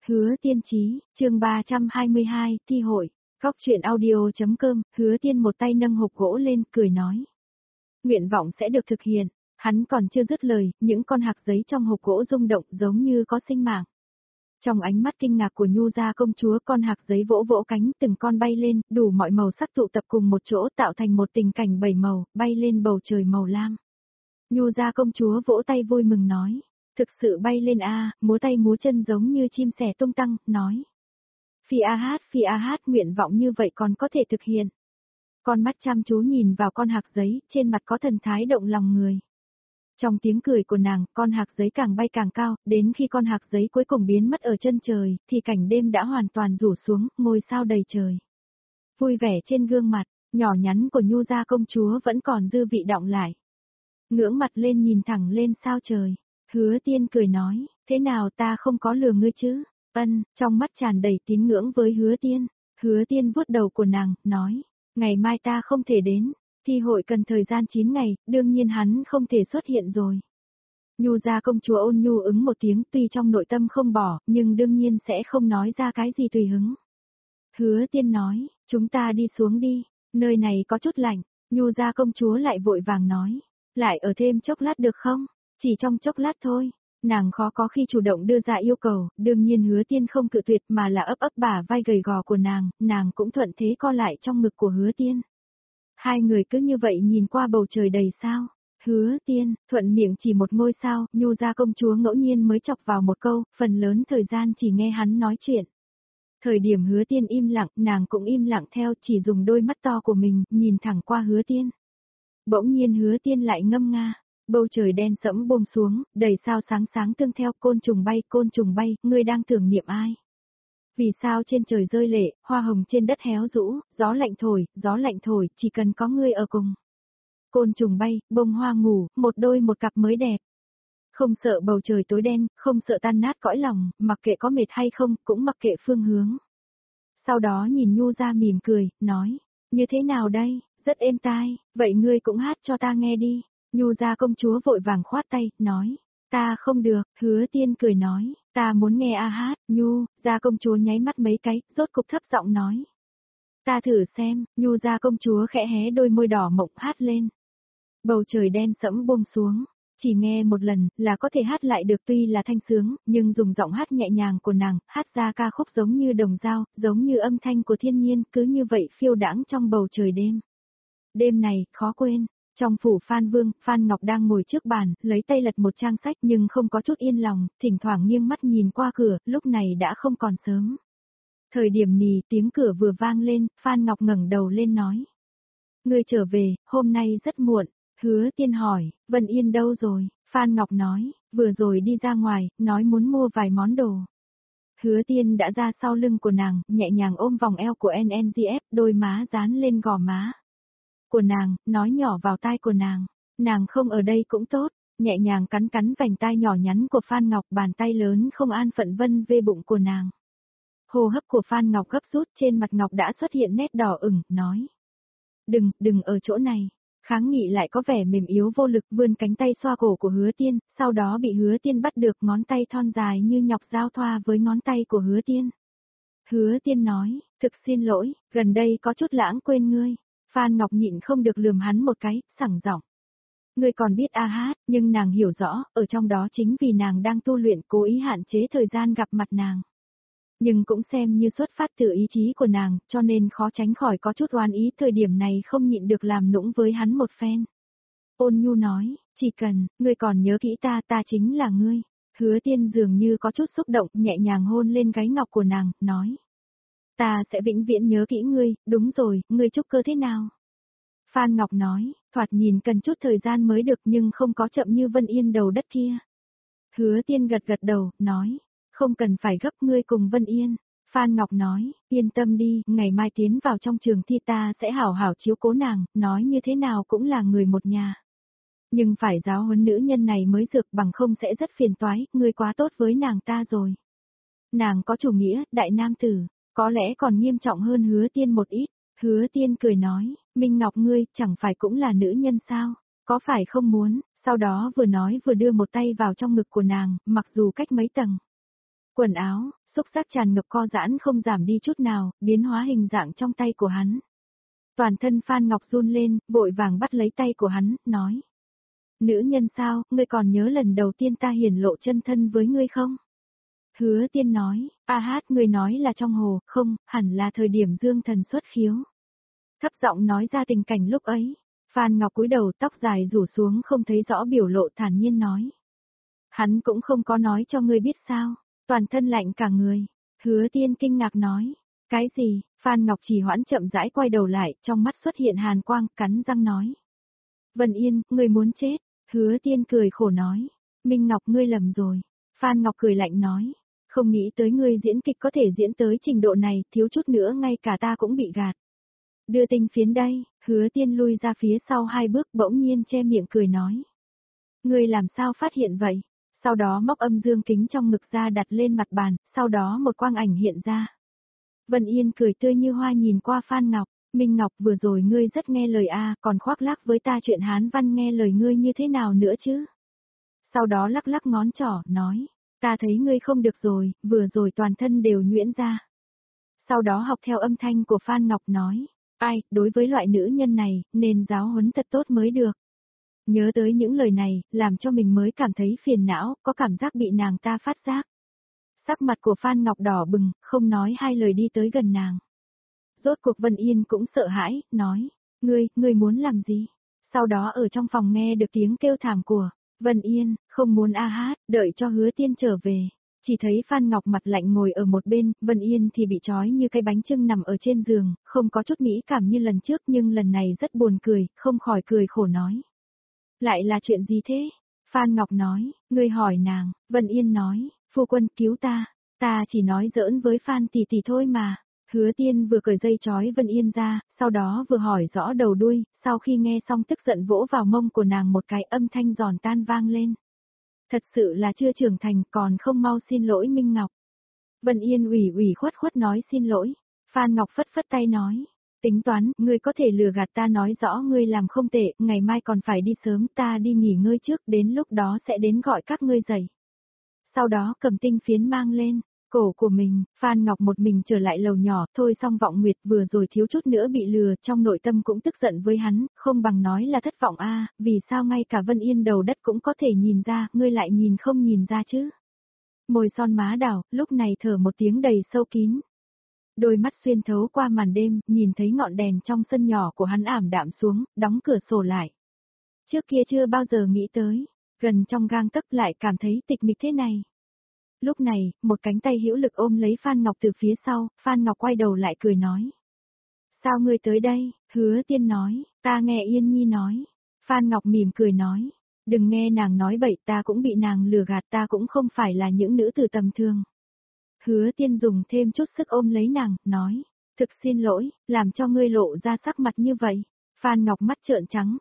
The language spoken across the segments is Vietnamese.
Hứa Tiên Chí, chương 322, thi hội, góc truyện audio.com, Hứa Tiên một tay nâng hộp gỗ lên, cười nói. Nguyện vọng sẽ được thực hiện, hắn còn chưa dứt lời, những con hạc giấy trong hộp gỗ rung động giống như có sinh mạng. Trong ánh mắt kinh ngạc của Nhu gia công chúa, con hạc giấy vỗ vỗ cánh, từng con bay lên, đủ mọi màu sắc tụ tập cùng một chỗ tạo thành một tình cảnh bảy màu, bay lên bầu trời màu lam. Nhu gia công chúa vỗ tay vui mừng nói. Thực sự bay lên a, múa tay múa chân giống như chim sẻ tung tăng, nói. Phi a hát, nguyện vọng như vậy còn có thể thực hiện. Con mắt chăm chú nhìn vào con hạc giấy, trên mặt có thần thái động lòng người. Trong tiếng cười của nàng, con hạc giấy càng bay càng cao, đến khi con hạc giấy cuối cùng biến mất ở chân trời, thì cảnh đêm đã hoàn toàn rủ xuống, ngôi sao đầy trời. Vui vẻ trên gương mặt, nhỏ nhắn của Nhu gia công chúa vẫn còn dư vị đọng lại. Ngưỡng mặt lên nhìn thẳng lên sao trời. Hứa Tiên cười nói, thế nào ta không có lừa ngươi chứ? Trong mắt tràn đầy tín ngưỡng với Hứa Tiên. Hứa Tiên vuốt đầu của nàng, nói, ngày mai ta không thể đến, thi hội cần thời gian 9 ngày, đương nhiên hắn không thể xuất hiện rồi. Nhu gia công chúa ôn nhu ứng một tiếng, tuy trong nội tâm không bỏ, nhưng đương nhiên sẽ không nói ra cái gì tùy hứng. Hứa Tiên nói, chúng ta đi xuống đi, nơi này có chút lạnh. Nhu gia công chúa lại vội vàng nói, lại ở thêm chốc lát được không? Chỉ trong chốc lát thôi, nàng khó có khi chủ động đưa ra yêu cầu, đương nhiên Hứa Tiên không cự tuyệt mà là ấp bả vai gầy gò của nàng cũng thuận thế co lại trong ngực của Hứa Tiên. Hai người cứ như vậy nhìn qua bầu trời đầy sao. Hứa Tiên, thuận miệng chỉ một ngôi sao, Nhu gia công chúa ngẫu nhiên mới chọc vào một câu, phần lớn thời gian chỉ nghe hắn nói chuyện. Thời điểm Hứa Tiên im lặng, nàng cũng im lặng theo, chỉ dùng đôi mắt to của mình, nhìn thẳng qua Hứa Tiên. Bỗng nhiên Hứa Tiên lại ngâm nga. Bầu trời đen sẫm buông xuống, đầy sao sáng sáng tương theo, côn trùng bay, ngươi đang tưởng niệm ai? Vì sao trên trời rơi lệ, hoa hồng trên đất héo rũ, gió lạnh thổi, chỉ cần có ngươi ở cùng. Côn trùng bay, bông hoa ngủ, một đôi một cặp mới đẹp. Không sợ bầu trời tối đen, không sợ tan nát cõi lòng, mặc kệ có mệt hay không, cũng mặc kệ phương hướng. Sau đó nhìn Nhu gia mỉm cười, nói, như thế nào đây, rất êm tai, vậy ngươi cũng hát cho ta nghe đi. Nhu gia công chúa vội vàng khoát tay, nói, ta không được. Hứa Tiên cười nói, ta muốn nghe a hát. Nhu gia công chúa nháy mắt mấy cái, rốt cục thấp giọng nói, ta thử xem. Nhu gia công chúa khẽ hé đôi môi đỏ mộng hát lên. Bầu trời đen sẫm buông xuống, chỉ nghe một lần là có thể hát lại được, tuy là thanh sướng, nhưng dùng giọng hát nhẹ nhàng của nàng, hát ra ca khúc giống như đồng dao, giống như âm thanh của thiên nhiên, cứ như vậy phiêu đãng trong bầu trời đêm. Đêm này, khó quên. Trong phủ Phan Vương, Phan Ngọc đang ngồi trước bàn, lấy tay lật một trang sách nhưng không có chút yên lòng, thỉnh thoảng nghiêng mắt nhìn qua cửa, lúc này đã không còn sớm. Thời điểm nì, tiếng cửa vừa vang lên, Phan Ngọc ngẩng đầu lên nói. Ngươi trở về, hôm nay rất muộn. Hứa Tiên hỏi, Vân Yên đâu rồi? Phan Ngọc nói, vừa rồi đi ra ngoài, nói muốn mua vài món đồ. Hứa Tiên đã ra sau lưng của nàng, nhẹ nhàng ôm vòng eo của NNGF, đôi má dán lên gò má của nàng, nói nhỏ vào tai của nàng không ở đây cũng tốt, nhẹ nhàng cắn cắn vành tai nhỏ nhắn của Phan Ngọc, bàn tay lớn không an phận vân về bụng của nàng. Hô hấp của Phan Ngọc gấp rút, trên mặt Ngọc đã xuất hiện nét đỏ ửng, nói. Đừng ở chỗ này. Kháng nghị lại có vẻ mềm yếu vô lực, vươn cánh tay xoa cổ của Hứa Tiên, sau đó bị Hứa Tiên bắt được, ngón tay thon dài như nhọc giao thoa với ngón tay của Hứa Tiên. Hứa Tiên nói, thực xin lỗi, gần đây có chút lãng quên ngươi. Phan Ngọc nhịn không được lườm hắn một cái, sảng giọng. Ngươi còn biết a hát, nhưng nàng hiểu rõ, ở trong đó chính vì nàng đang tu luyện, cố ý hạn chế thời gian gặp mặt nàng. Nhưng cũng xem như xuất phát từ ý chí của nàng, cho nên khó tránh khỏi có chút oán ý, thời điểm này không nhịn được làm nũng với hắn một phen. Ôn nhu nói, chỉ cần, ngươi còn nhớ kỹ ta chính là ngươi. Hứa Tiên dường như có chút xúc động, nhẹ nhàng hôn lên gáy ngọc của nàng, nói. Ta sẽ vĩnh viễn nhớ kỹ ngươi, đúng rồi, ngươi trúc cơ thế nào? Phan Ngọc nói, thoạt nhìn cần chút thời gian mới được nhưng không có chậm như Vân Yên đầu đất kia. Hứa Tiên gật đầu, nói, không cần phải gấp, ngươi cùng Vân Yên. Phan Ngọc nói, yên tâm đi, ngày mai tiến vào trong trường thi ta sẽ hảo hảo chiếu cố nàng, nói như thế nào cũng là người một nhà. Nhưng phải giáo huấn nữ nhân này mới được, bằng không sẽ rất phiền toái, ngươi quá tốt với nàng ta rồi. Nàng có chủ nghĩa, đại nam tử. Có lẽ còn nghiêm trọng hơn Hứa Tiên một ít. Hứa Tiên cười nói, Minh Ngọc ngươi, chẳng phải cũng là nữ nhân sao? Có phải không muốn? Sau đó vừa nói vừa đưa một tay vào trong ngực của nàng, mặc dù cách mấy tầng quần áo, Xúc giác tràn ngập co giãn không giảm đi chút nào, biến hóa hình dạng trong tay của hắn. Toàn thân Phan Ngọc run lên, vội vàng bắt lấy tay của hắn, nói. Nữ nhân sao, ngươi còn nhớ lần đầu tiên ta hiển lộ chân thân với ngươi không? Hứa Tiên nói, a hát ngươi nói là trong hồ, không, hẳn là thời điểm dương thần xuất khiếu. Thấp giọng nói ra tình cảnh lúc ấy. Phan Ngọc cúi đầu tóc dài rủ xuống không thấy rõ biểu lộ thản nhiên nói. Hắn cũng không có nói cho ngươi biết sao, toàn thân lạnh cả người. Hứa Tiên kinh ngạc nói. Cái gì? Phan Ngọc chỉ hoãn chậm rãi quay đầu lại, trong mắt xuất hiện hàn quang, cắn răng nói. Vân Yên, ngươi muốn chết. Hứa Tiên cười khổ nói. Minh Ngọc ngươi lầm rồi. Phan Ngọc cười lạnh nói. Không nghĩ tới ngươi diễn kịch có thể diễn tới trình độ này, thiếu chút nữa ngay cả ta cũng bị gạt. Đưa tinh phiến đây, Hứa Tiên lui ra phía sau 2 bước bỗng nhiên che miệng cười nói. Ngươi làm sao phát hiện vậy? Sau đó móc âm dương kính trong ngực ra đặt lên mặt bàn, sau đó một quang ảnh hiện ra. Vân Yên cười tươi như hoa nhìn qua Phan Ngọc, Minh Ngọc vừa rồi ngươi rất nghe lời a, còn khoác lác với ta chuyện Hán văn nghe lời ngươi như thế nào nữa chứ? Sau đó lắc lắc ngón trỏ, nói, ta thấy ngươi không được rồi, vừa rồi toàn thân đều nhuyễn ra. Sau đó học theo âm thanh của Phan Ngọc nói, ai, đối với loại nữ nhân này, nên giáo huấn thật tốt mới được. Nhớ tới những lời này, làm cho mình mới cảm thấy phiền não, có cảm giác bị nàng ta phát giác. Sắc mặt của Phan Ngọc đỏ bừng, không nói 2 lời đi tới gần nàng. Rốt cuộc Vân Yên cũng sợ hãi, nói, ngươi muốn làm gì? Sau đó ở trong phòng nghe được tiếng kêu thảm của Vân Yên, không muốn a hát, đợi cho Hứa Tiên trở về. Chỉ thấy Phan Ngọc mặt lạnh ngồi ở một bên, Vân Yên thì bị trói như cái bánh chưng nằm ở trên giường, không có chút mỹ cảm như lần trước nhưng lần này rất buồn cười, không khỏi cười khổ nói. Lại là chuyện gì thế? Phan Ngọc nói, ngươi hỏi nàng, Vân Yên nói, phu quân cứu ta chỉ nói giỡn với Phan tỷ tỷ thôi mà. Hứa Tiên vừa cởi dây trói Vân Yên ra, sau đó vừa hỏi rõ đầu đuôi, sau khi nghe xong tức giận vỗ vào mông của nàng một cái âm thanh giòn tan vang lên. Thật sự là chưa trưởng thành còn không mau xin lỗi Minh Ngọc. Vân Yên ủy khuất nói xin lỗi. Phan Ngọc phất phất tay nói. Tính toán, ngươi có thể lừa gạt ta nói rõ ngươi làm không tệ, ngày mai còn phải đi sớm ta đi nghỉ ngơi trước đến lúc đó sẽ đến gọi các ngươi dậy. Sau đó cầm tinh phiến mang lên. Cổ của mình, Phan Ngọc một mình trở lại lầu nhỏ, thôi xong vọng nguyệt vừa rồi thiếu chút nữa bị lừa, trong nội tâm cũng tức giận với hắn, không bằng nói là thất vọng a, vì sao ngay cả Vân Yên đầu đất cũng có thể nhìn ra, ngươi lại nhìn không nhìn ra chứ. Môi son má đảo, lúc này thở một tiếng đầy sâu kín. Đôi mắt xuyên thấu qua màn đêm, nhìn thấy ngọn đèn trong sân nhỏ của hắn ảm đạm xuống, đóng cửa sổ lại. Trước kia chưa bao giờ nghĩ tới, gần trong gang tấc lại cảm thấy tịch mịch thế này. Lúc này, một cánh tay hữu lực ôm lấy Phan Ngọc từ phía sau, Phan Ngọc quay đầu lại cười nói. Sao ngươi tới đây? Hứa Tiên nói, ta nghe Yên Nhi nói. Phan Ngọc mỉm cười nói, đừng nghe nàng nói bậy, ta cũng bị nàng lừa gạt, ta cũng không phải là những nữ tử tầm thường. Hứa Tiên dùng thêm chút sức ôm lấy nàng, nói, thực xin lỗi, làm cho ngươi lộ ra sắc mặt như vậy. Phan Ngọc mắt trợn trắng,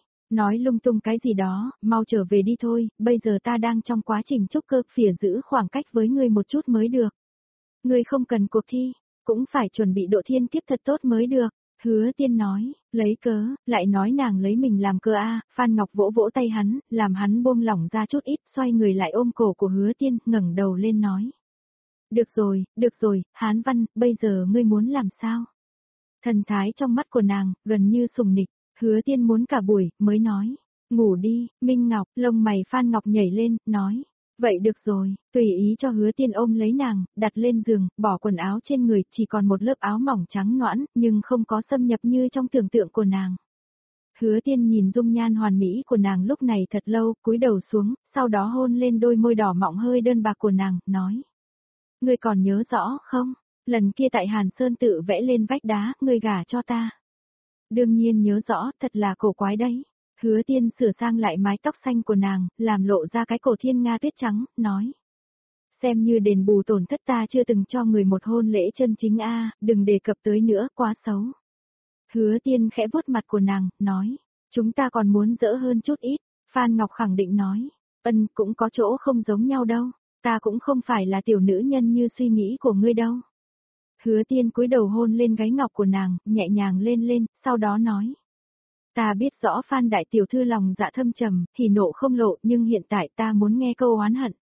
nói lung tung cái gì đó, mau trở về đi thôi, bây giờ ta đang trong quá trình trúc cơ, phỉa giữ khoảng cách với ngươi một chút mới được. Ngươi không cần cuộc thi, cũng phải chuẩn bị độ thiên kiếp thật tốt mới được. Hứa Tiên nói, lấy cớ, lại nói nàng lấy mình làm cơ a. Phan Ngọc vỗ vỗ tay hắn, làm hắn buông lỏng ra chút ít, xoay người lại ôm cổ của Hứa Tiên, ngẩng đầu lên nói. Được rồi, Hán Văn, bây giờ ngươi muốn làm sao? Thần thái trong mắt của nàng, gần như sùng nịch. Hứa Tiên muốn cả buổi, mới nói. Ngủ đi, Minh Ngọc, lông mày Phan Ngọc nhảy lên, nói. Vậy được rồi, tùy ý cho Hứa Tiên ôm lấy nàng, đặt lên giường, bỏ quần áo trên người, chỉ còn một lớp áo mỏng trắng nõn, nhưng không có xâm nhập như trong tưởng tượng của nàng. Hứa Tiên nhìn dung nhan hoàn mỹ của nàng lúc này thật lâu, cúi đầu xuống, sau đó hôn lên đôi môi đỏ mọng hơi đơn bạc của nàng, nói. Ngươi còn nhớ rõ không? Lần kia tại Hàn Sơn tự vẽ lên vách đá, ngươi gả cho ta. Đương nhiên nhớ rõ, thật là cổ quái đấy. Hứa Tiên sửa sang lại mái tóc xanh của nàng, làm lộ ra cái cổ thiên nga tuyết trắng, nói. Xem như đền bù tổn thất ta chưa từng cho người một hôn lễ chân chính a, đừng đề cập tới nữa, quá xấu. Hứa Tiên khẽ vuốt mặt của nàng, nói. Chúng ta còn muốn dỡ hơn chút ít. Phan Ngọc khẳng định nói. Cũng có chỗ không giống nhau đâu. Ta cũng không phải là tiểu nữ nhân như suy nghĩ của ngươi đâu. Hứa Tiên cúi đầu hôn lên gáy ngọc của nàng, nhẹ nhàng lên, sau đó nói. Ta biết rõ Phan đại tiểu thư lòng dạ thâm trầm, thì nộ không lộ, nhưng hiện tại ta muốn nghe câu oán hận.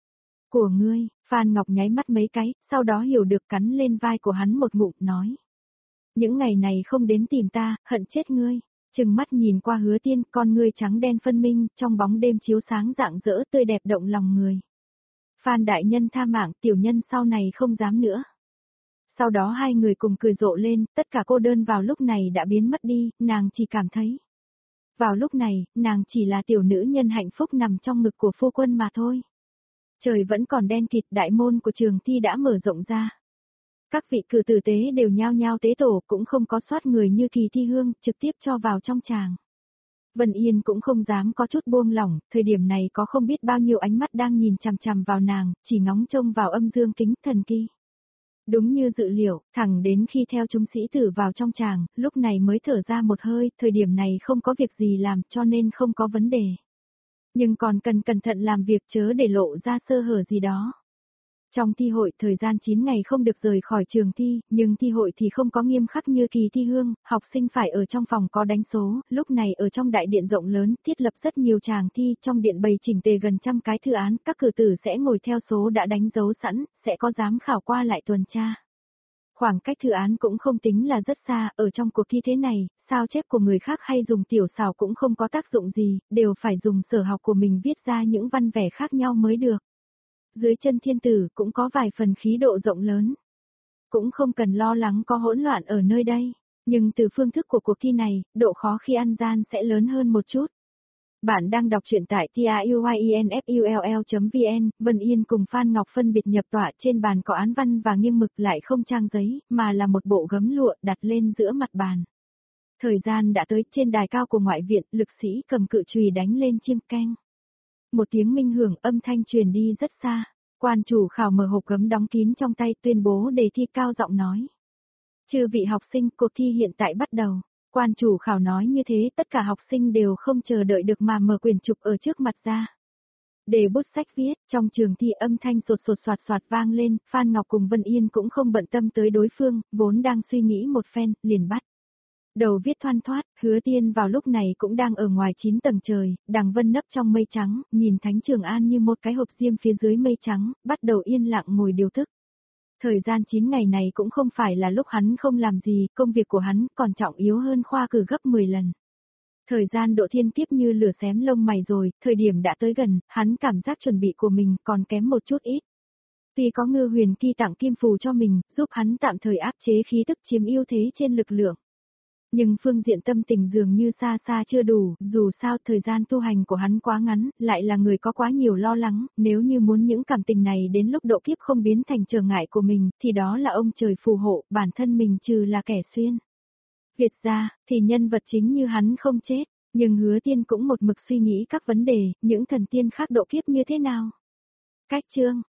Của ngươi, Phan Ngọc nháy mắt mấy cái, sau đó hiểu được cắn lên vai của hắn một ngụm nói. Những ngày này không đến tìm ta, hận chết ngươi. Trừng mắt nhìn qua Hứa Tiên, con ngươi trắng đen phân minh, trong bóng đêm chiếu sáng rạng rỡ tươi đẹp động lòng người. Phan đại nhân tha mạng, tiểu nhân sau này không dám nữa. Sau đó hai người cùng cười rộ lên, tất cả cô đơn vào lúc này đã biến mất đi, nàng chỉ cảm thấy. Vào lúc này, nàng chỉ là tiểu nữ nhân hạnh phúc nằm trong ngực của phu quân mà thôi. Trời vẫn còn đen kịt, đại môn của trường thi đã mở rộng ra. Các vị cử tử tế đều nhao nhao tế tổ, cũng không có soát người như Kỳ Thi Hương, trực tiếp cho vào trong tràng. Vân Yên cũng không dám có chút buông lỏng, thời điểm này có không biết bao nhiêu ánh mắt đang nhìn chằm chằm vào nàng, chỉ ngóng trông vào âm dương kính thần kỳ. Đúng như dự liệu, thẳng đến khi theo chúng sĩ tử vào trong tràng, lúc này mới thở ra một hơi, thời điểm này không có việc gì làm cho nên không có vấn đề. Nhưng còn cần cẩn thận làm việc chớ để lộ ra sơ hở gì đó. Trong thi hội thời gian 9 ngày không được rời khỏi trường thi, nhưng thi hội thì không có nghiêm khắc như Kỳ Thi Hương, học sinh phải ở trong phòng có đánh số, lúc này ở trong đại điện rộng lớn, thiết lập rất nhiều tràng thi, trong điện bày chỉnh tề gần trăm cái thư án, các cử tử sẽ ngồi theo số đã đánh dấu sẵn, sẽ có giám khảo qua lại tuần tra. Khoảng cách thư án cũng không tính là rất xa, ở trong cuộc thi thế này, sao chép của người khác hay dùng tiểu xảo cũng không có tác dụng gì, đều phải dùng sở học của mình viết ra những văn vẻ khác nhau mới được. Dưới chân thiên tử cũng có vài phần khí độ rộng lớn. Cũng không cần lo lắng có hỗn loạn ở nơi đây, nhưng từ phương thức của cuộc thi này, độ khó khi ăn gian sẽ lớn hơn một chút. Bạn đang đọc truyện tại tiuyinfull.vn, Vân Yên cùng Phan Ngọc phân biệt nhập tọa, trên bàn có án văn và nghiêng mực, lại không trang giấy, mà là một bộ gấm lụa đặt lên giữa mặt bàn. Thời gian đã tới, trên đài cao của ngoại viện, lực sĩ cầm cự chùy đánh lên chiêng keng. Một tiếng minh hưởng, âm thanh truyền đi rất xa. Quan chủ khảo mở hộp gấm đóng kín trong tay, tuyên bố đề thi, cao giọng nói. Chư vị học sinh, cuộc thi hiện tại bắt đầu. Quan chủ khảo nói như thế, tất cả học sinh đều không chờ đợi được mà mở quyển trục ở trước mặt ra. Để bút sách viết, trong trường thi âm thanh sột sột soạt soạt vang lên, Phan Ngọc cùng Vân Yên cũng không bận tâm tới đối phương, vốn đang suy nghĩ một phen, liền bắt. Đầu viết thoăn thoát, Hứa Tiên vào lúc này cũng đang ở ngoài 9 tầng trời, đằng vân nấp trong mây trắng, nhìn Thánh Trường An như một cái hộp diêm phía dưới mây trắng, bắt đầu yên lặng ngồi điều thức. Thời gian 9 ngày này cũng không phải là lúc hắn không làm gì, công việc của hắn còn trọng yếu hơn khoa cử gấp 10 lần. Thời gian độ thiên tiếp như lửa xém lông mày rồi, thời điểm đã tới gần, hắn cảm giác chuẩn bị của mình còn kém một chút ít. Tuy có Ngư Huyền Kỳ tặng kim phù cho mình, giúp hắn tạm thời áp chế khí tức chiếm ưu thế trên lực lượng. Nhưng phương diện tâm tình dường như xa xa chưa đủ, dù sao thời gian tu hành của hắn quá ngắn, lại là người có quá nhiều lo lắng, nếu như muốn những cảm tình này đến lúc độ kiếp không biến thành trở ngại của mình, thì đó là ông trời phù hộ, bản thân mình trừ là kẻ xuyên. Việt ra, thì nhân vật chính như hắn không chết, nhưng Hứa Tiên cũng một mực suy nghĩ các vấn đề, những thần tiên khác độ kiếp như thế nào. Cách chương,